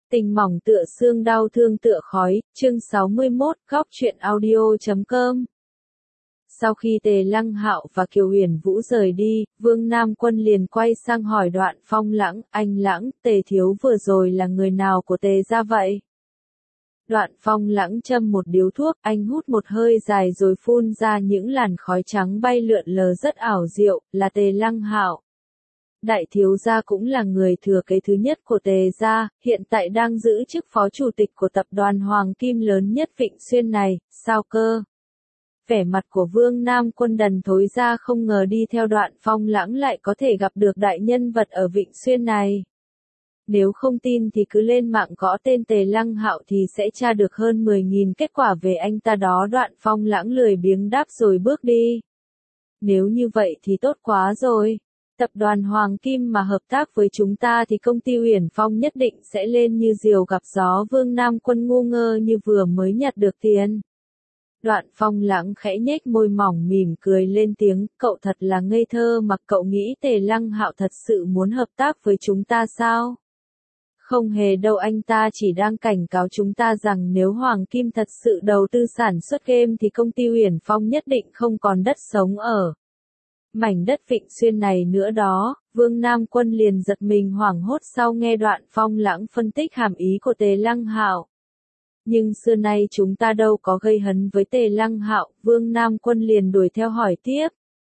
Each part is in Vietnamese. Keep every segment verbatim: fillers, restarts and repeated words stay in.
Tình mỏng tựa xương, đau thương tựa khói, chương sáu mươi mốt, góc truyện audio chấm com. Sau khi Tề Lăng Hạo và Kiều Huyền Vũ rời đi, Vương Nam Quân liền quay sang hỏi Đoạn Phong Lãng, anh Lãng, Tề thiếu vừa rồi là người nào của Tề gia vậy? Đoạn Phong Lãng châm một điếu thuốc, anh hút một hơi dài rồi phun ra những làn khói trắng bay lượn lờ rất ảo diệu, là Tề Lăng Hạo. Đại thiếu gia cũng là người thừa kế thứ nhất của Tề gia, hiện tại đang giữ chức phó chủ tịch của tập đoàn Hoàng Kim lớn nhất Vịnh Xuyên này, sao cơ? Vẻ mặt của Vương Nam Quân đần thối ra, không ngờ đi theo Đoạn Phong Lãng lại có thể gặp được đại nhân vật ở Vịnh Xuyên này. Nếu không tin thì cứ lên mạng gõ tên Tề Lăng Hạo thì sẽ tra được hơn mười nghìn kết quả về anh ta đó. Đoạn Phong Lãng lười biếng đáp rồi bước đi. Nếu như vậy thì tốt quá rồi. Tập đoàn Hoàng Kim mà hợp tác với chúng ta thì công ty Uyển Phong nhất định sẽ lên như diều gặp gió. Vương Nam Quân ngu ngơ như vừa mới nhặt được tiền. Đoạn Phong Lãng khẽ nhếch môi mỏng mỉm cười lên tiếng, cậu thật là ngây thơ mà, cậu nghĩ Tề Lăng Hạo thật sự muốn hợp tác với chúng ta sao? Không hề đâu, anh ta chỉ đang cảnh cáo chúng ta rằng nếu Hoàng Kim thật sự đầu tư sản xuất game thì công ty Uyển Phong nhất định không còn đất sống ở mảnh đất Vịnh Xuyên này nữa đó. Vương Nam Quân liền giật mình hoảng hốt sau nghe Đoạn Phong Lãng phân tích hàm ý của Tề Lăng Hạo. Nhưng xưa nay chúng ta đâu có gây hấn với Tề Lăng Hạo. Vương Nam Quân liền đuổi theo hỏi tiếp.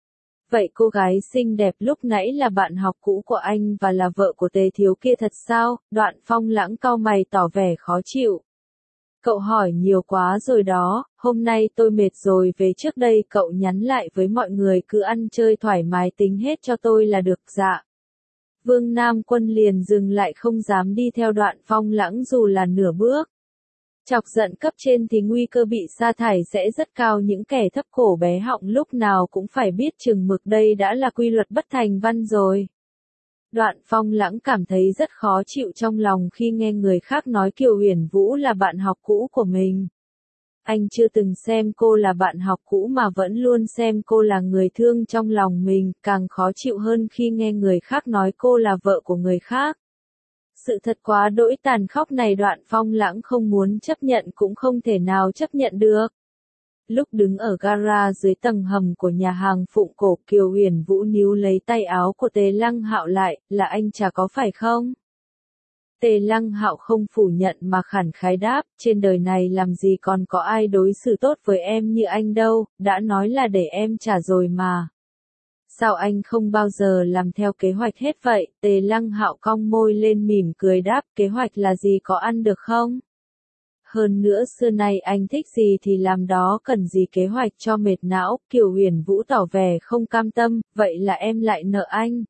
Vậy cô gái xinh đẹp lúc nãy là bạn học cũ của anh và là vợ của Tề thiếu kia thật sao? Đoạn Phong Lãng cau mày tỏ vẻ khó chịu. Cậu hỏi nhiều quá rồi đó, hôm nay tôi mệt rồi, về trước đây cậu nhắn lại với mọi người cứ ăn chơi thoải mái tính hết cho tôi là được. Dạ. Vương Nam Quân liền dừng lại, không dám đi theo Đoạn Phong Lãng dù là nửa bước. Chọc giận cấp trên thì nguy cơ bị sa thải sẽ rất cao, những kẻ thấp cổ bé họng lúc nào cũng phải biết chừng mực, đây đã là quy luật bất thành văn rồi. Đoạn Phong Lãng cảm thấy rất khó chịu trong lòng khi nghe người khác nói Kiều Huyền Vũ là bạn học cũ của mình. Anh chưa từng xem cô là bạn học cũ mà vẫn luôn xem cô là người thương trong lòng mình, càng khó chịu hơn khi nghe người khác nói cô là vợ của người khác. Sự thật quá đỗi tàn khốc này Đoạn Phong Lãng không muốn chấp nhận cũng không thể nào chấp nhận được. Lúc đứng ở gara dưới tầng hầm của nhà hàng Phụng Cổ, Kiều Huyền Vũ níu lấy tay áo của Tề Lăng Hạo lại, là anh chả có phải không? Tề Lăng Hạo không phủ nhận mà khẳng khái đáp, trên đời này làm gì còn có ai đối xử tốt với em như anh đâu, đã nói là để em trả rồi mà. Sao anh không bao giờ làm theo kế hoạch hết vậy? Tề Lăng Hạo cong môi lên mỉm cười đáp, kế hoạch là gì, có ăn được không? Hơn nữa xưa nay anh thích gì thì làm đó, cần gì kế hoạch cho mệt não. Kiều Huyền Vũ tỏ vẻ không cam tâm, vậy là em lại nợ anh.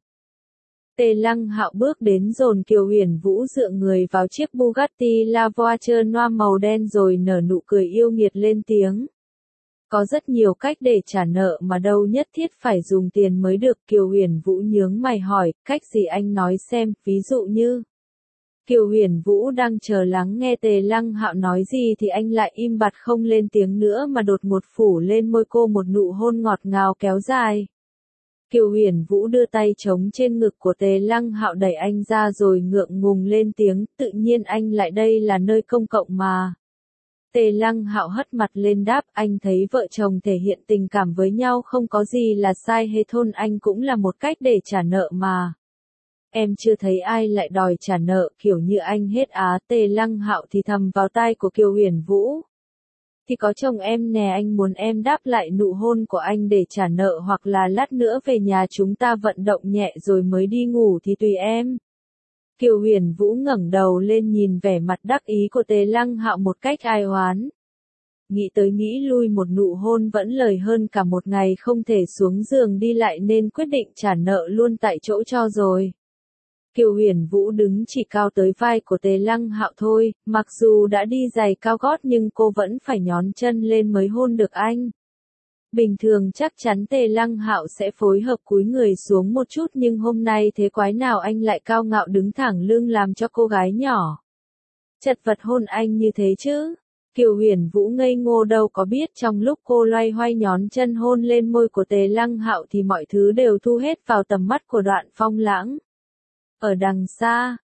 Tề Lăng Hạo bước đến dồn Kiều Huyền Vũ dựa người vào chiếc Bugatti La Voiture Noir màu đen rồi nở nụ cười yêu nghiệt lên tiếng. Có rất nhiều cách để trả nợ mà đâu nhất thiết phải dùng tiền mới được. Kiều Huyền Vũ nhướng mày hỏi, cách gì anh nói xem, ví dụ như. Kiều Huyền Vũ đang chờ lắng nghe Tề Lăng Hạo nói gì thì anh lại im bặt không lên tiếng nữa mà đột ngột phủ lên môi cô một nụ hôn ngọt ngào kéo dài. Kiều Huyền Vũ đưa tay trống trên ngực của Tề Lăng Hạo đẩy anh ra rồi ngượng ngùng lên tiếng, tự nhiên anh lại, đây là nơi công cộng mà. Tề Lăng Hạo hất mặt lên đáp, anh thấy vợ chồng thể hiện tình cảm với nhau không có gì là sai hết, thôn anh cũng là một cách để trả nợ mà. Em chưa thấy ai lại đòi trả nợ kiểu như anh hết á. Tề Lăng Hạo thì thầm vào tai của Kiều Huyền Vũ. Thì có chồng em nè, anh muốn em đáp lại nụ hôn của anh để trả nợ, hoặc là lát nữa về nhà chúng ta vận động nhẹ rồi mới đi ngủ thì tùy em. Kiều Huyền Vũ ngẩng đầu lên nhìn vẻ mặt đắc ý của Tề Lăng Hạo một cách ai oán. Nghĩ tới nghĩ lui, một nụ hôn vẫn lời hơn cả một ngày không thể xuống giường đi lại, nên quyết định trả nợ luôn tại chỗ cho rồi. Kiều Huyền Vũ đứng chỉ cao tới vai của Tề Lăng Hạo thôi, mặc dù đã đi giày cao gót nhưng cô vẫn phải nhón chân lên mới hôn được anh. Bình thường chắc chắn Tề Lăng Hạo sẽ phối hợp cúi người xuống một chút, nhưng hôm nay thế quái nào anh lại cao ngạo đứng thẳng lưng làm cho cô gái nhỏ chật vật hôn anh như thế chứ? Kiều Huyền Vũ ngây ngô đâu có biết trong lúc cô loay hoay nhón chân hôn lên môi của Tề Lăng Hạo thì mọi thứ đều thu hết vào tầm mắt của Đoạn Phong Lãng. Ở đằng xa,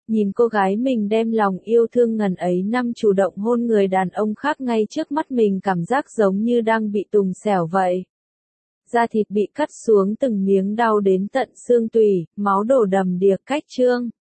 Nhìn cô gái mình đem lòng yêu thương ngần ấy năm chủ động hôn người đàn ông khác ngay trước mắt mình, cảm giác giống như đang bị tùng xẻo vậy. Da thịt bị cắt xuống từng miếng đau đến tận xương tủy, máu đổ đầm đìa cách trương.